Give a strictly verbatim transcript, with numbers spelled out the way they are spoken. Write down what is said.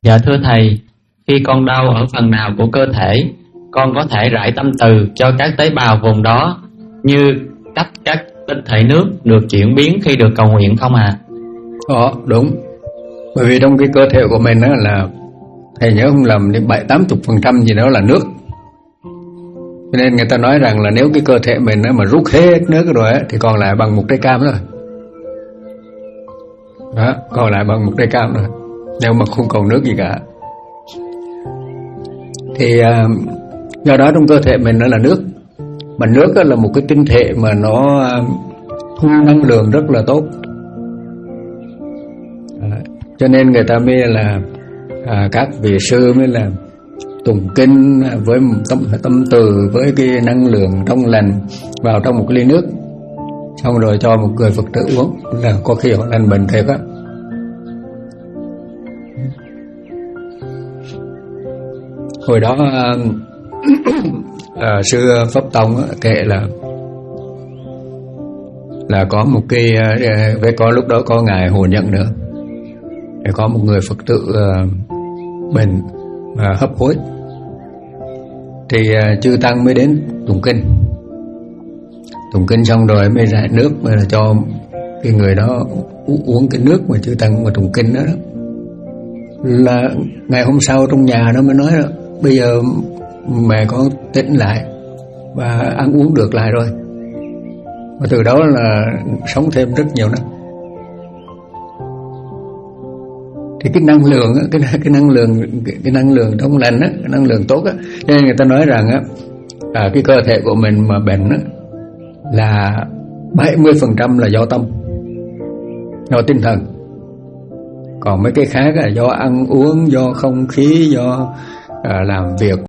Dạ thưa thầy, khi con đau ở phần nào của cơ thể, con có thể rải tâm từ cho các tế bào vùng đó như cách các tinh thể nước được chuyển biến khi được cầu nguyện không ạ? À? Đó, đúng. Bởi vì trong cái cơ thể của mình đó là, thầy nhớ không lầm đến bảy tám mươi phần trăm gì đó là nước. Cho nên người ta nói rằng là nếu cái cơ thể mình mà rút hết nước rồi ấy, thì còn lại bằng một trái cam rồi. Đó, còn lại bằng một trái cam rồi, nếu mà không còn nước gì cả. Thì do đó trong cơ thể mình nó là nước. Mà nước là một cái tinh thể mà nó thu năng lượng rất là tốt. À, cho nên người ta mới là à, các vị sư mới là tụng kinh với tâm, tâm từ với cái năng lượng trong lành vào trong một cái ly nước, xong rồi cho một người Phật tử uống là có khi họ lành bệnh thiệt á. Hồi đó à, sư Pháp Tông kể là là có một cái với có lúc đó có ngài Hồ Nhận nữa, để có một người Phật tử uh, bệnh uh, hấp hối, thì uh, chư tăng mới đến tụng kinh. Tụng kinh xong rồi mới rải nước mà cho cái người đó uống cái nước mà chư tăng mà tụng kinh đó, đó. Là ngày hôm sau trong nhà nó mới nói đó, bây giờ mẹ con tỉnh lại và ăn uống được lại rồi. Và từ đó là sống thêm rất nhiều năm. Thì cái năng lượng cái cái năng lượng cái năng lượng trong lành á, cái năng lượng tốt á, nên người ta nói rằng á, à, cái cơ thể của mình mà bệnh á là bảy mươi phần trăm là do tâm, do tinh thần. Còn mấy cái khác là do ăn uống, do không khí, do à, làm việc